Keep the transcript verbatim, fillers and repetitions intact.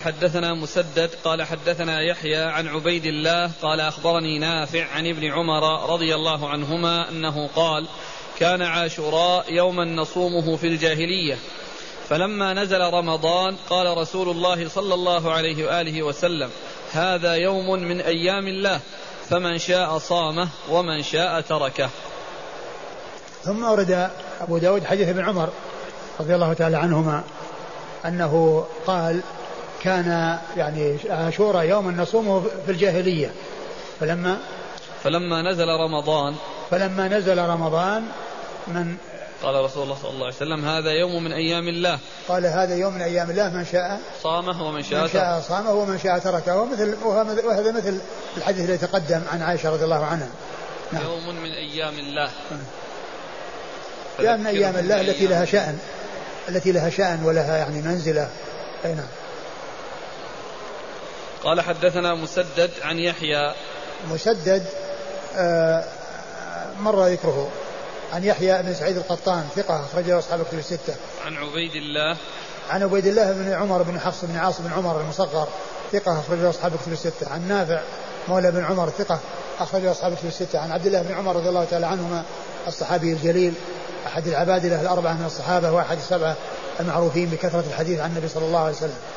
حدثنا مسدد قال حدثنا يحيى عن عبيد الله قال أخبرني نافع عن ابن عمر رضي الله عنهما أنه قال كان عاشوراء يوما نصومه في الجاهلية، فلما نزل رمضان قال رسول الله صلى الله عليه وآله وسلم هذا يوم من أيام الله فمن شاء صامه ومن شاء تركه. ثم أورد أبو داود حديث ابن عمر رضي الله تعالى عنهما أنه قال كان يعني عاشوراء يوم نصومه في الجاهلية، فلما فلما نزل رمضان فلما نزل رمضان من قال رسول الله صلى الله عليه وسلم هذا يوم من أيام الله، قال هذا يوم من أيام الله من شاء صامه ومن شاء, من شاء صامه ومن شاء تركه، ومثل وهذا مثل الحديث الذي تقدم عن عائشة رضي الله عنها. نعم. يوم من أيام الله يوم من أيام الله التي لها شأن التي لها شأن ولها يعني منزلة. أي نعم. قال حدثنا مسدد عن يحيى مسدد آه مر ذكره عن يحيى بن سعيد القطان ثقة أخرجه أصحاب الكتب الستة. عن عبيد الله عن عبيد الله بن عمر بن حفص بن عاص بن عمر المصغر ثقة أخرجه أصحاب الكتب الستة. عن نافع مولى بن عمر ثقة أخرجه أصحاب الكتب الستة. عن عبد الله بن عمر رضي الله تعالى عنهما الصحابي الجليل أحد العبادلة الأربعة من الصحابة وأحد السبعة المعروفين بكثرة الحديث عن النبي صلى الله عليه وسلم.